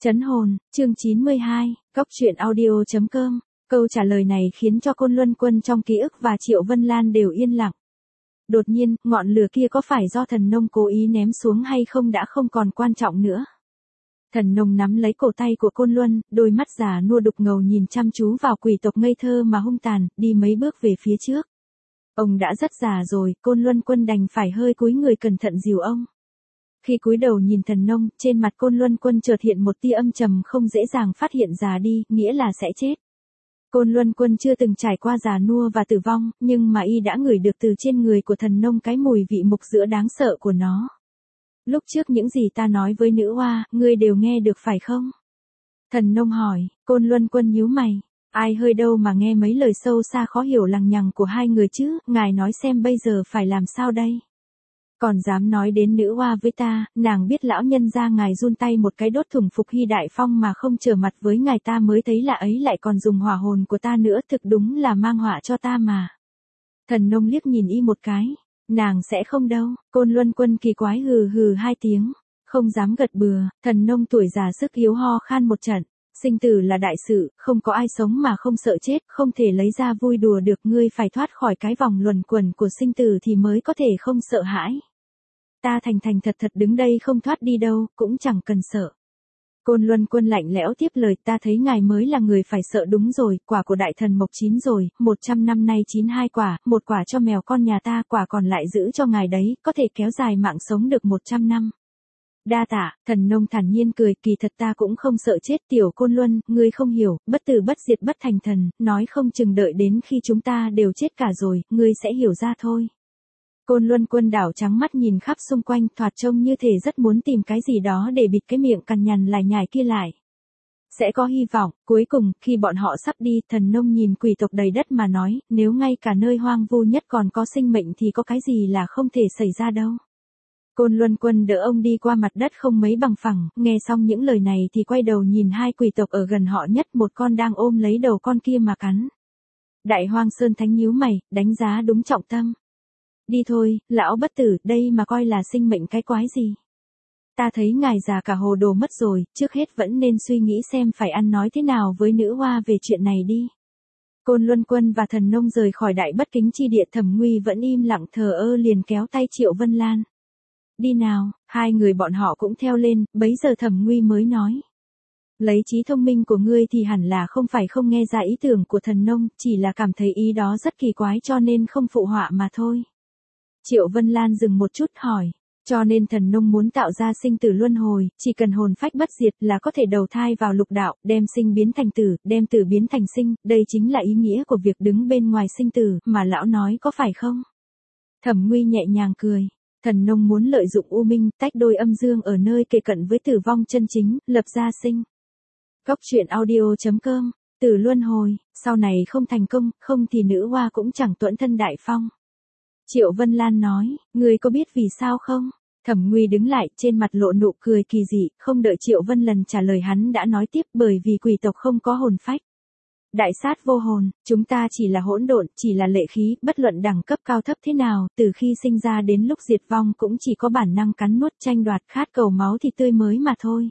Trấn hồn, chương 92, Cốc truyện audio.com. Câu trả lời này khiến cho Côn Luân Quân trong ký ức và Triệu Vân Lan đều yên lặng. Đột nhiên, ngọn lửa kia có phải do Thần Nông cố ý ném xuống hay không đã không còn quan trọng nữa. Thần Nông nắm lấy cổ tay của Côn Luân, đôi mắt già nua đục ngầu nhìn chăm chú vào quỷ tộc ngây thơ mà hung tàn, đi mấy bước về phía trước. Ông đã rất già rồi, Côn Luân Quân đành phải hơi cúi người cẩn thận dìu ông. Khi cúi đầu nhìn Thần Nông, trên mặt Côn Luân Quân chợt hiện một tia âm trầm không dễ dàng phát hiện già đi, nghĩa là sẽ chết. Côn Luân Quân chưa từng trải qua già nua và tử vong, nhưng mà y đã ngửi được từ trên người của Thần Nông cái mùi vị mục giữa đáng sợ của nó. Lúc trước những gì ta nói với nữ oa, ngươi đều nghe được phải không? Thần Nông hỏi. Côn Luân Quân nhíu mày. Ai hơi đâu mà nghe mấy lời sâu xa khó hiểu lằng nhằng của hai người chứ, ngài nói xem bây giờ phải làm sao đây? Còn dám nói đến nữ oa với ta, nàng biết lão nhân gia ngài run tay một cái đốt thủng Phục Hy Đại Phong mà không trở mặt với ngài, ta mới thấy lạ ấy, lại còn dùng hỏa hồn của ta nữa, thực đúng là mang họa cho ta mà. Thần Nông liếc nhìn y một cái. Nàng sẽ không đâu. Côn Luân Quân kỳ quái hừ hừ hai tiếng, không dám gật bừa. Thần Nông tuổi già sức yếu ho khan một trận. Sinh tử là đại sự, không có ai sống mà không sợ chết, không thể lấy ra vui đùa được, ngươi phải thoát khỏi cái vòng luẩn quẩn của sinh tử thì mới có thể không sợ hãi. Ta thành thật đứng đây không thoát đi đâu, cũng chẳng cần sợ. Côn Luân Quân lạnh lẽo tiếp lời, ta thấy ngài mới là người phải sợ. Đúng rồi, quả của đại thần mộc chín rồi, 100 năm nay chín 2 quả, một quả cho mèo con nhà ta, quả còn lại giữ cho ngài đấy, có thể kéo dài mạng sống được 100 năm. Đa tạ. Thần Nông thản nhiên cười, kỳ thật ta cũng không sợ chết. Tiểu Côn Luân, ngươi không hiểu, bất tử bất diệt bất thành thần, nói không chừng đợi đến khi chúng ta đều chết cả rồi, ngươi sẽ hiểu ra thôi. Côn Luân Quân đảo trắng mắt nhìn khắp xung quanh, thoạt trông như thể rất muốn tìm cái gì đó để bịt cái miệng cằn nhằn lải nhải kia lại. Sẽ có hy vọng. Cuối cùng, khi bọn họ sắp đi, Thần Nông nhìn quỷ tộc đầy đất mà nói, nếu ngay cả nơi hoang vu nhất còn có sinh mệnh thì có cái gì là không thể xảy ra đâu. Côn Luân Quân đỡ ông đi qua mặt đất không mấy bằng phẳng, nghe xong những lời này thì quay đầu nhìn hai quỷ tộc ở gần họ nhất, một con đang ôm lấy đầu con kia mà cắn. Đại Hoang Sơn Thánh nhíu mày, đánh giá đúng trọng tâm. Đi thôi, lão bất tử, đây mà coi là sinh mệnh cái quái gì. Ta thấy ngài già cả hồ đồ mất rồi, trước hết vẫn nên suy nghĩ xem phải ăn nói thế nào với nữ hoa về chuyện này đi. Côn Luân Quân và Thần Nông rời khỏi đại bất kính chi địa. Thẩm Nguy vẫn im lặng thờ ơ liền kéo tay Triệu Vân Lan. Đi nào. Hai người bọn họ cũng theo lên, bấy giờ Thẩm Nguy mới nói. Lấy trí thông minh của ngươi thì hẳn là không phải không nghe ra ý tưởng của Thần Nông, chỉ là cảm thấy ý đó rất kỳ quái cho nên không phụ họa mà thôi. Triệu Vân Lan dừng một chút hỏi. Cho nên Thần Nông muốn tạo ra sinh tử luân hồi, chỉ cần hồn phách bất diệt là có thể đầu thai vào lục đạo, đem sinh biến thành tử, đem tử biến thành sinh, đây chính là ý nghĩa của việc đứng bên ngoài sinh tử, mà lão nói có phải không? Thẩm Nguy nhẹ nhàng cười. Thần Nông muốn lợi dụng u minh, tách đôi âm dương ở nơi kề cận với tử vong chân chính, lập ra sinh. Cốc truyện audio.com. Tử luân hồi, sau này không thành công, không thì nữ hoa cũng chẳng tuẫn thân đại phong. Triệu Vân Lan nói, ngươi có biết vì sao không? Thẩm Nguy đứng lại, trên mặt lộ nụ cười kỳ dị, không đợi Triệu Vân Lần trả lời hắn đã nói tiếp, bởi vì quỷ tộc không có hồn phách. Đại sát vô hồn, chúng ta chỉ là hỗn độn, chỉ là lệ khí, bất luận đẳng cấp cao thấp thế nào, từ khi sinh ra đến lúc diệt vong cũng chỉ có bản năng cắn nuốt tranh đoạt khát cầu máu thịt tươi mới mà thôi.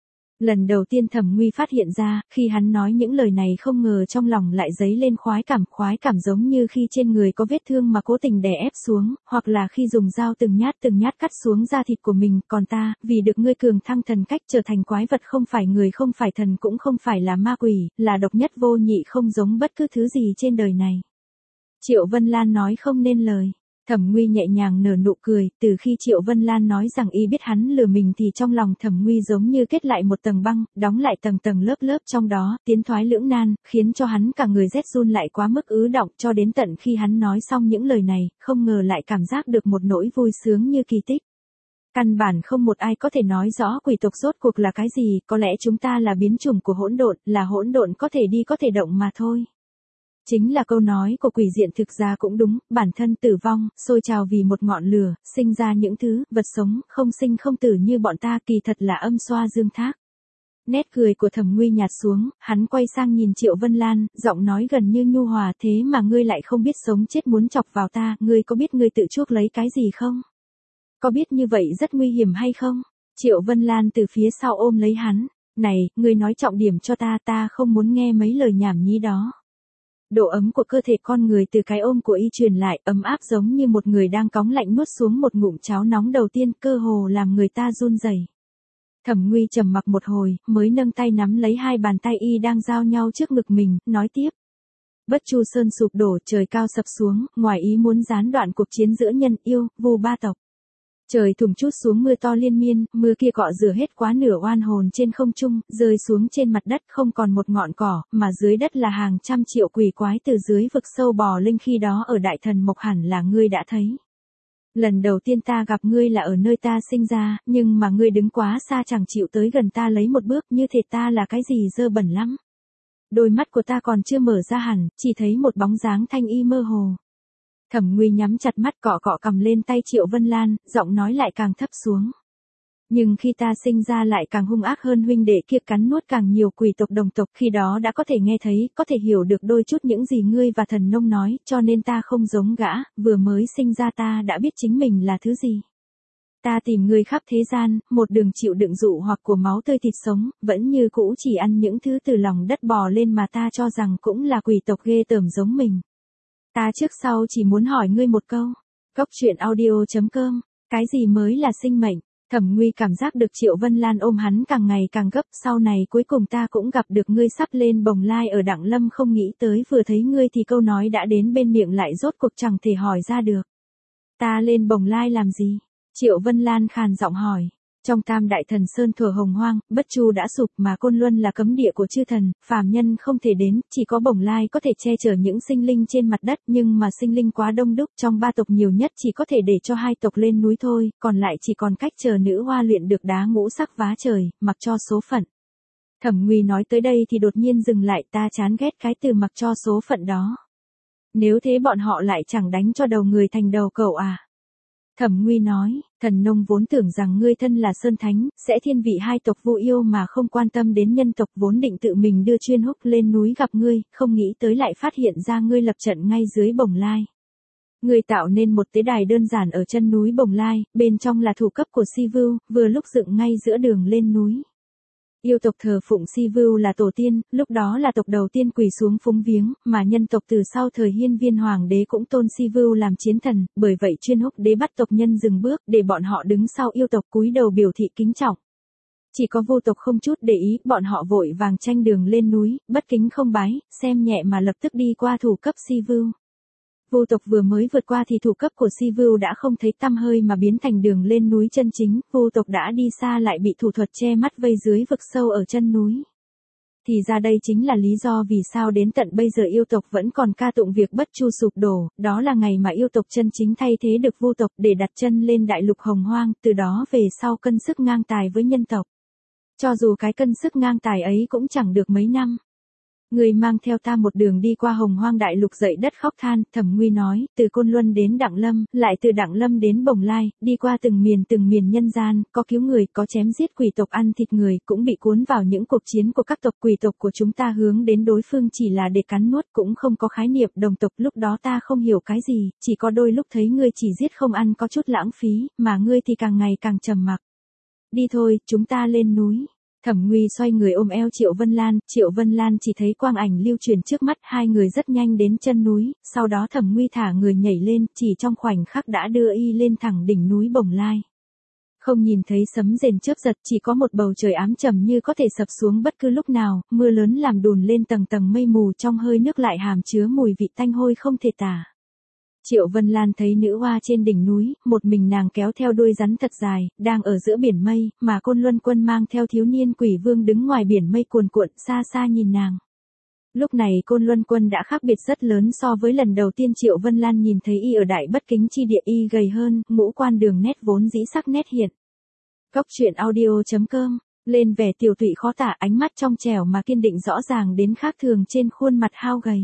Lần đầu tiên Thẩm Nguy phát hiện ra, khi hắn nói những lời này không ngờ trong lòng lại dấy lên khoái cảm giống như khi trên người có vết thương mà cố tình đè ép xuống, hoặc là khi dùng dao từng nhát cắt xuống da thịt của mình, còn ta, vì được ngươi cường thăng thần cách trở thành quái vật, không phải người không phải thần cũng không phải là ma quỷ, là độc nhất vô nhị, không giống bất cứ thứ gì trên đời này. Triệu Vân Lan nói không nên lời. Thẩm Nguy nhẹ nhàng nở nụ cười, từ khi Triệu Vân Lan nói rằng y biết hắn lừa mình thì trong lòng Thẩm Nguy giống như kết lại một tầng băng, đóng lại tầng lớp trong đó, tiến thoái lưỡng nan, khiến cho hắn cả người rét run lại quá mức ứ động, cho đến tận khi hắn nói xong những lời này, không ngờ lại cảm giác được một nỗi vui sướng như kỳ tích. Căn bản không một ai có thể nói rõ quỷ tộc rốt cuộc là cái gì, có lẽ chúng ta là biến chủng của hỗn độn, là hỗn độn có thể đi có thể động mà thôi. Chính là câu nói của quỷ diện thực ra cũng đúng, bản thân tử vong, sôi trào vì một ngọn lửa, sinh ra những thứ, vật sống, không sinh không tử như bọn ta, kỳ thật là âm xoa dương thác. Nét cười của Thẩm Nguy nhạt xuống, hắn quay sang nhìn Triệu Vân Lan, giọng nói gần như nhu hòa, thế mà ngươi lại không biết sống chết muốn chọc vào ta, ngươi có biết ngươi tự chuốc lấy cái gì không? Có biết như vậy rất nguy hiểm hay không? Triệu Vân Lan từ phía sau ôm lấy hắn. Này, ngươi nói trọng điểm cho ta không muốn nghe mấy lời nhảm nhí đó. Độ ấm của cơ thể con người từ cái ôm của y truyền lại, ấm áp giống như một người đang cóng lạnh nuốt xuống một ngụm cháo nóng đầu tiên, cơ hồ làm người ta run rẩy. Thẩm Nguy trầm mặc một hồi, mới nâng tay nắm lấy hai bàn tay y đang giao nhau trước ngực mình, nói tiếp. Bất Chu Sơn sụp đổ, trời cao sập xuống, ngoài ý muốn gián đoạn cuộc chiến giữa nhân yêu, Vu ba tộc. Trời thùng chút xuống mưa to liên miên, mưa kia cọ rửa hết quá nửa oan hồn trên không trung, rơi xuống trên mặt đất không còn một ngọn cỏ, mà dưới đất là hàng trăm triệu quỷ quái từ dưới vực sâu bò lên, khi đó ở Đại Thần Mộc hẳn là ngươi đã thấy. Lần đầu tiên ta gặp ngươi là ở nơi ta sinh ra, nhưng mà ngươi đứng quá xa chẳng chịu tới gần ta lấy một bước, như thể ta là cái gì dơ bẩn lắm. Đôi mắt của ta còn chưa mở ra hẳn, chỉ thấy một bóng dáng thanh y mơ hồ. Thẩm Nguy nhắm chặt mắt, cọ cọ cầm lên tay Triệu Vân Lan, giọng nói lại càng thấp xuống. Nhưng khi ta sinh ra lại càng hung ác hơn, huynh đệ kia cắn nuốt càng nhiều quỷ tộc đồng tộc, khi đó đã có thể nghe thấy, có thể hiểu được đôi chút những gì ngươi và Thần Nông nói, cho nên ta không giống gã, vừa mới sinh ra ta đã biết chính mình là thứ gì. Ta tìm ngươi khắp thế gian, một đường chịu đựng dụ hoặc của máu tươi thịt sống, vẫn như cũ chỉ ăn những thứ từ lòng đất bò lên mà ta cho rằng cũng là quỷ tộc ghê tởm giống mình. Ta trước sau chỉ muốn hỏi ngươi một câu. Cốc truyện audio.com, cái gì mới là sinh mệnh? Thẩm Nguy cảm giác được Triệu Vân Lan ôm hắn càng ngày càng gấp, sau này cuối cùng ta cũng gặp được ngươi, sắp lên bồng lai ở Đặng Lâm, không nghĩ tới vừa thấy ngươi thì câu nói đã đến bên miệng lại rốt cuộc chẳng thể hỏi ra được. Ta lên bồng lai làm gì? Triệu Vân Lan khàn giọng hỏi. Trong Tam Đại Thần Sơn thuở hồng hoang, Bất Chu đã sụp mà Côn Luân là cấm địa của chư thần, phàm nhân không thể đến, chỉ có bồng lai có thể che chở những sinh linh trên mặt đất, nhưng mà sinh linh quá đông đúc, trong ba tộc nhiều nhất chỉ có thể để cho hai tộc lên núi thôi, còn lại chỉ còn cách chờ nữ hoa luyện được đá ngũ sắc vá trời, mặc cho số phận. Thẩm Nguy nói tới đây thì đột nhiên dừng lại, ta chán ghét cái từ mặc cho số phận đó. Nếu thế bọn họ lại chẳng đánh cho đầu người thành đầu cẩu à? Thẩm Nguy nói, Thần Nông vốn tưởng rằng ngươi thân là Sơn Thánh, sẽ thiên vị hai tộc Vu yêu mà không quan tâm đến nhân tộc, vốn định tự mình đưa Chuyên Húc lên núi gặp ngươi, không nghĩ tới lại phát hiện ra ngươi lập trận ngay dưới bồng lai. Ngươi tạo nên một tế đài đơn giản ở chân núi bồng lai, bên trong là thủ cấp của Si Vưu, vừa lúc dựng ngay giữa đường lên núi. Yêu tộc thờ phụng Si Vưu là tổ tiên, lúc đó là tộc đầu tiên quỳ xuống phúng viếng, mà nhân tộc từ sau thời Hiên Viên Hoàng đế cũng tôn Si Vưu làm chiến thần, bởi vậy Chuyên Húc đế bắt tộc nhân dừng bước, để bọn họ đứng sau yêu tộc cúi đầu biểu thị kính trọng. Chỉ có Vu tộc không chút để ý, bọn họ vội vàng tranh đường lên núi, bất kính không bái, xem nhẹ mà lập tức đi qua thủ cấp Si Vưu. Vu tộc vừa mới vượt qua thì thủ cấp của Si Vưu đã không thấy tăm hơi mà biến thành đường lên núi chân chính, Vu tộc đã đi xa lại bị thủ thuật che mắt vây dưới vực sâu ở chân núi. Thì ra đây chính là lý do vì sao đến tận bây giờ yêu tộc vẫn còn ca tụng việc Bất Chu sụp đổ, đó là ngày mà yêu tộc chân chính thay thế được Vu tộc để đặt chân lên đại lục hồng hoang, từ đó về sau cân sức ngang tài với nhân tộc. Cho dù cái cân sức ngang tài ấy cũng chẳng được mấy năm. Người mang theo ta một đường đi qua hồng hoang đại lục dậy đất khóc than, Thẩm Nguy nói, từ Côn Luân đến Đặng Lâm, lại từ Đặng Lâm đến Bồng Lai, đi qua từng miền nhân gian, có cứu người, có chém giết quỷ tộc ăn thịt người, cũng bị cuốn vào những cuộc chiến của các tộc. Quỷ tộc của chúng ta hướng đến đối phương chỉ là để cắn nuốt, cũng không có khái niệm đồng tộc, lúc đó ta không hiểu cái gì, chỉ có đôi lúc thấy ngươi chỉ giết không ăn có chút lãng phí, mà ngươi thì càng ngày càng trầm mặc. Đi thôi, chúng ta lên núi. Thẩm Nguy xoay người ôm eo Triệu Vân Lan chỉ thấy quang ảnh lưu truyền trước mắt, hai người rất nhanh đến chân núi, sau đó Thẩm Nguy thả người nhảy lên, chỉ trong khoảnh khắc đã đưa y lên thẳng đỉnh núi Bồng Lai. Không nhìn thấy sấm rền chớp giật, chỉ có một bầu trời ám trầm như có thể sập xuống bất cứ lúc nào, mưa lớn làm đùn lên tầng tầng mây mù, trong hơi nước lại hàm chứa mùi vị tanh hôi không thể tả. Triệu Vân Lan thấy nữ hoa trên đỉnh núi, một mình nàng kéo theo đuôi rắn thật dài, đang ở giữa biển mây, mà Côn Luân Quân mang theo thiếu niên quỷ vương đứng ngoài biển mây cuồn cuộn, xa xa nhìn nàng. Lúc này Côn Luân Quân đã khác biệt rất lớn so với lần đầu tiên Triệu Vân Lan nhìn thấy y ở Đại Bất Kính chi địa, y gầy hơn, ngũ quan đường nét vốn dĩ sắc nét hiện. Cốc truyện audio.com, lên vẻ tiểu tụy khó tả, ánh mắt trong trẻo mà kiên định rõ ràng đến khác thường trên khuôn mặt hao gầy.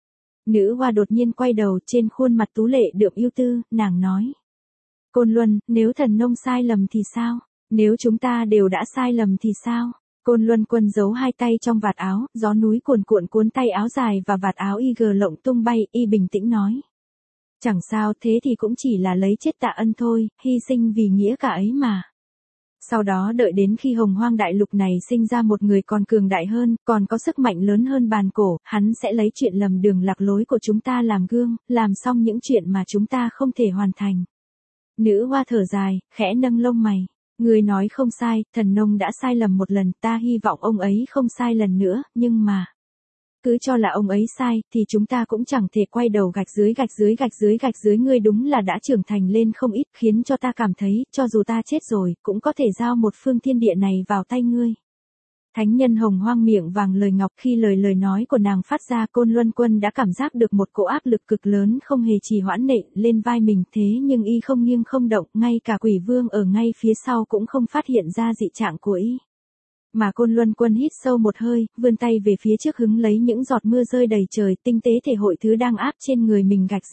Nữ hoa đột nhiên quay đầu, trên khuôn mặt tú lệ đượm ưu tư, nàng nói. Côn Luân, nếu Thần Nông sai lầm thì sao? Nếu chúng ta đều đã sai lầm thì sao? Côn Luân Quân giấu hai tay trong vạt áo, gió núi cuồn cuộn cuốn tay áo dài và vạt áo y gờ lộng tung bay, y bình tĩnh nói. Chẳng sao, thế thì cũng chỉ là lấy chết tạ ân thôi, hy sinh vì nghĩa cả ấy mà. Sau đó đợi đến khi hồng hoang đại lục này sinh ra một người còn cường đại hơn, còn có sức mạnh lớn hơn bàn cổ, hắn sẽ lấy chuyện lầm đường lạc lối của chúng ta làm gương, làm xong những chuyện mà chúng ta không thể hoàn thành. Nữ hoa thở dài, khẽ nâng lông mày. Người nói không sai, thần nông đã sai lầm một lần, ta hy vọng ông ấy không sai lần nữa, nhưng mà... Cứ cho là ông ấy sai, thì chúng ta cũng chẳng thể quay đầu gạch dưới ngươi đúng là đã trưởng thành lên không ít, khiến cho ta cảm thấy, cho dù ta chết rồi, cũng có thể giao một phương thiên địa này vào tay ngươi. Thánh nhân hồng hoang miệng vàng lời ngọc, khi lời nói của nàng phát ra, Côn Luân Quân đã cảm giác được một cỗ áp lực cực lớn không hề trì hoãn nện lên vai mình, thế nhưng y không nghiêng không động, ngay cả Quỷ Vương ở ngay phía sau cũng không phát hiện ra dị trạng của y. Mà Côn Luân Quân hít sâu một hơi, vươn tay về phía trước hứng lấy những giọt mưa rơi đầy trời, tinh tế thể hội thứ đang áp trên người mình gạch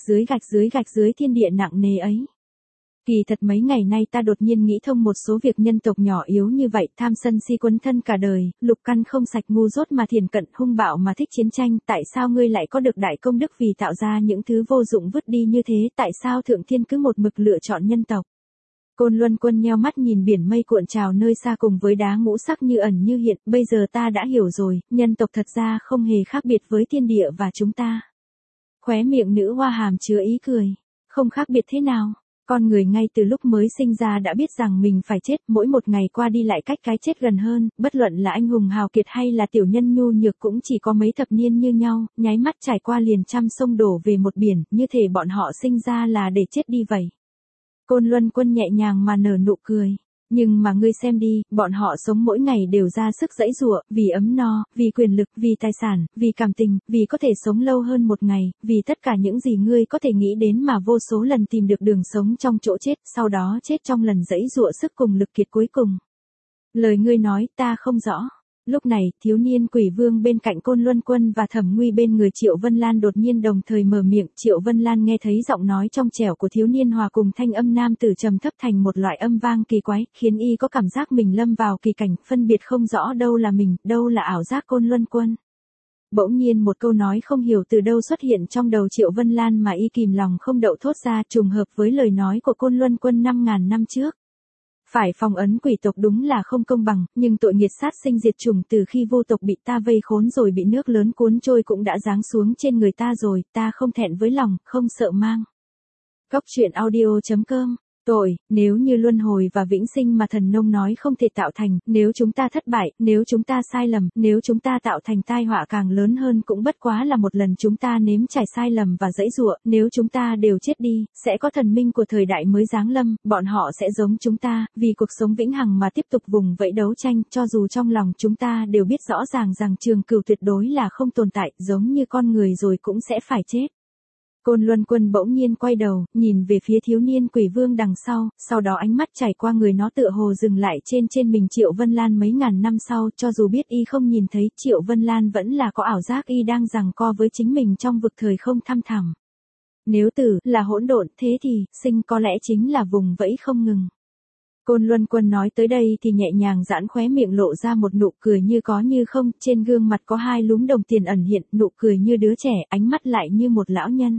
dưới thiên địa nặng nề ấy. Kỳ thật mấy ngày nay ta đột nhiên nghĩ thông một số việc nhân tộc nhỏ yếu như vậy, tham sân si quấn thân cả đời, lục căn không sạch, ngu dốt mà thiền cận, hung bạo mà thích chiến tranh, tại sao ngươi lại có được đại công đức vì tạo ra những thứ vô dụng vứt đi như thế, tại sao thượng thiên cứ một mực lựa chọn nhân tộc? Côn Luân Quân nheo mắt nhìn biển mây cuộn trào nơi xa cùng với đá ngũ sắc như ẩn như hiện, bây giờ ta đã hiểu rồi, nhân tộc thật ra không hề khác biệt với thiên địa và chúng ta. Khóe miệng nữ hoa hàm chứa ý cười, không khác biệt thế nào? Con người ngay từ lúc mới sinh ra đã biết rằng mình phải chết, mỗi một ngày qua đi lại cách cái chết gần hơn, bất luận là anh hùng hào kiệt hay là tiểu nhân nhu nhược cũng chỉ có mấy thập niên như nhau, nháy mắt trải qua liền trăm sông đổ về một biển, như thể bọn họ sinh ra là để chết đi vậy. Côn Luân Quân nhẹ nhàng mà nở nụ cười. Nhưng mà ngươi xem đi, bọn họ sống mỗi ngày đều ra sức giãy giụa, vì ấm no, vì quyền lực, vì tài sản, vì cảm tình, vì có thể sống lâu hơn một ngày, vì tất cả những gì ngươi có thể nghĩ đến mà vô số lần tìm được đường sống trong chỗ chết, sau đó chết trong lần giãy giụa sức cùng lực kiệt cuối cùng. Lời ngươi nói ta không rõ. Lúc này, thiếu niên Quỷ Vương bên cạnh Côn Luân Quân và Thẩm Nguy bên người Triệu Vân Lan đột nhiên đồng thời mở miệng. Triệu Vân Lan nghe thấy giọng nói trong trẻo của thiếu niên hòa cùng thanh âm nam tử trầm thấp thành một loại âm vang kỳ quái, khiến y có cảm giác mình lâm vào kỳ cảnh, phân biệt không rõ đâu là mình, đâu là ảo giác. Côn Luân Quân. Bỗng nhiên một câu nói không hiểu từ đâu xuất hiện trong đầu Triệu Vân Lan mà y kìm lòng không đậu thốt ra, trùng hợp với lời nói của Côn Luân Quân 5.000 năm trước. Phải phong ấn quỷ tộc đúng là không công bằng, nhưng tội nghiệt sát sinh diệt chủng từ khi vô tộc bị ta vây khốn rồi bị nước lớn cuốn trôi cũng đã giáng xuống trên người ta rồi, ta không thẹn với lòng, không sợ mang. Góc truyện audio.com. Tội, nếu như luân hồi và vĩnh sinh mà thần nông nói không thể tạo thành, nếu chúng ta thất bại, nếu chúng ta sai lầm, nếu chúng ta tạo thành tai họa càng lớn hơn cũng bất quá là một lần chúng ta nếm trải sai lầm và giãy giụa, nếu chúng ta đều chết đi, sẽ có thần minh của thời đại mới giáng lâm, bọn họ sẽ giống chúng ta, vì cuộc sống vĩnh hằng mà tiếp tục vùng vẫy đấu tranh, cho dù trong lòng chúng ta đều biết rõ ràng rằng trường cửu tuyệt đối là không tồn tại, giống như con người rồi cũng sẽ phải chết. Côn Luân Quân bỗng nhiên quay đầu, nhìn về phía thiếu niên Quỷ Vương đằng sau đó ánh mắt chảy qua người nó tựa hồ dừng lại trên mình Triệu Vân Lan mấy ngàn năm sau, cho dù biết y không nhìn thấy, Triệu Vân Lan vẫn là có ảo giác y đang giằng co với chính mình trong vực thời không thăm thẳm. Nếu tử là hỗn độn, thế thì, sinh có lẽ chính là vùng vẫy không ngừng. Côn Luân Quân nói tới đây thì nhẹ nhàng giãn khóe miệng lộ ra một nụ cười như có như không, trên gương mặt có hai lúm đồng tiền ẩn hiện, nụ cười như đứa trẻ, ánh mắt lại như một lão nhân.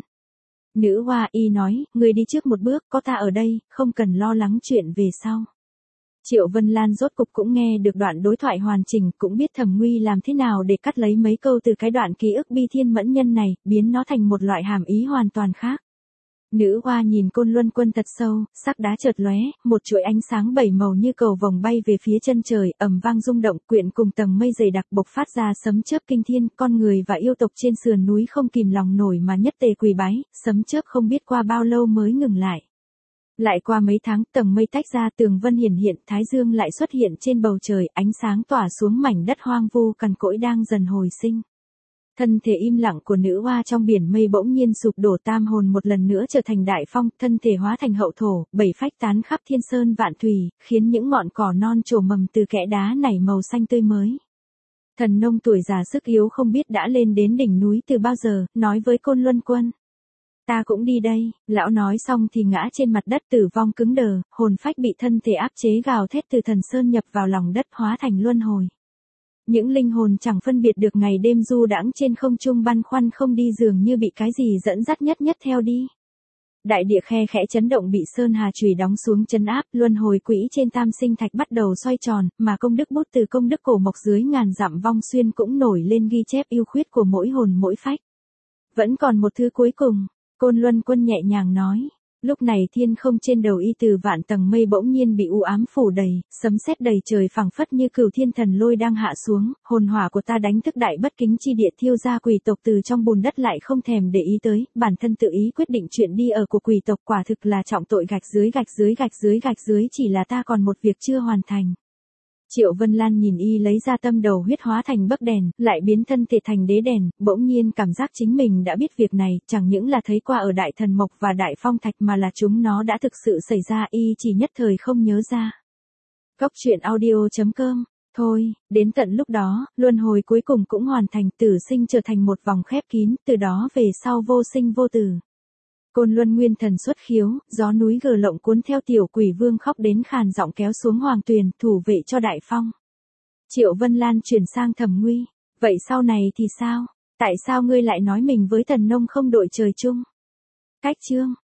Nữ hoa y nói, người đi trước một bước, có ta ở đây, không cần lo lắng chuyện về sau. Triệu Vân Lan rốt cục cũng nghe được đoạn đối thoại hoàn chỉnh, cũng biết Thẩm Nguy làm thế nào để cắt lấy mấy câu từ cái đoạn ký ức bi thiên mẫn nhân này, biến nó thành một loại hàm ý hoàn toàn khác. Nữ hoa nhìn Côn Luân Quân thật sâu, sắc đá chợt lóe, một chuỗi ánh sáng bảy màu như cầu vồng bay về phía chân trời, ầm vang rung động, quyện cùng tầng mây dày đặc bộc phát ra sấm chớp kinh thiên, con người và yêu tộc trên sườn núi không kìm lòng nổi mà nhất tề quỳ bái, sấm chớp không biết qua bao lâu mới ngừng lại. Lại qua mấy tháng, tầng mây tách ra, tường vân hiển hiện, thái dương lại xuất hiện trên bầu trời, ánh sáng tỏa xuống mảnh đất hoang vu cằn cỗi đang dần hồi sinh. Thân thể im lặng của nữ hoa trong biển mây bỗng nhiên sụp đổ, tam hồn một lần nữa trở thành đại phong, thân thể hóa thành hậu thổ, bảy phách tán khắp thiên sơn vạn thủy, khiến những ngọn cỏ non trổ mầm từ kẽ đá nảy màu xanh tươi mới. Thần nông tuổi già sức yếu không biết đã lên đến đỉnh núi từ bao giờ, nói với Côn Luân Quân. Ta cũng đi đây, lão nói xong thì ngã trên mặt đất tử vong cứng đờ, hồn phách bị thân thể áp chế gào thét từ thần sơn nhập vào lòng đất hóa thành luân hồi. Những linh hồn chẳng phân biệt được ngày đêm du đãng trên không trung băn khoăn không đi, dường như bị cái gì dẫn dắt nhất theo đi. Đại địa khe khẽ chấn động bị sơn hà chùy đóng xuống trấn áp, luân hồi quỹ trên tam sinh thạch bắt đầu xoay tròn, mà công đức bút từ công đức cổ mộc dưới ngàn dặm vong xuyên cũng nổi lên ghi chép ưu khuyết của mỗi hồn mỗi phách. Vẫn còn một thứ cuối cùng, Côn Luân Quân nhẹ nhàng nói. Lúc này thiên không trên đầu y từ vạn tầng mây bỗng nhiên bị u ám phủ đầy, sấm sét đầy trời phẳng phất như cửu thiên thần lôi đang hạ xuống, hồn hỏa của ta đánh thức đại bất kính chi địa thiêu ra quỷ tộc từ trong bùn đất lại không thèm để ý tới, bản thân tự ý quyết định chuyện đi ở của quỷ tộc quả thực là trọng tội gạch dưới gạch dưới gạch dưới gạch dưới, chỉ là ta còn một việc chưa hoàn thành. Triệu Vân Lan nhìn y lấy ra tâm đầu huyết hóa thành bấc đèn, lại biến thân thể thành đế đèn, bỗng nhiên cảm giác chính mình đã biết việc này, chẳng những là thấy qua ở Đại Thần Mộc và Đại Phong Thạch mà là chúng nó đã thực sự xảy ra, y chỉ nhất thời không nhớ ra. Cốc truyện audio.com. Thôi, đến tận lúc đó, luân hồi cuối cùng cũng hoàn thành, tử sinh trở thành một vòng khép kín, từ đó về sau vô sinh vô tử. Côn Luân Nguyên Thần xuất khiếu, gió núi gờ lộng cuốn theo tiểu quỷ vương khóc đến khàn giọng kéo xuống hoàng tuyền, thủ vệ cho Đại Phong. Triệu Vân Lan chuyển sang Thẩm Nguy, vậy sau này thì sao? Tại sao ngươi lại nói mình với Thần Nông không đội trời chung? Cách chương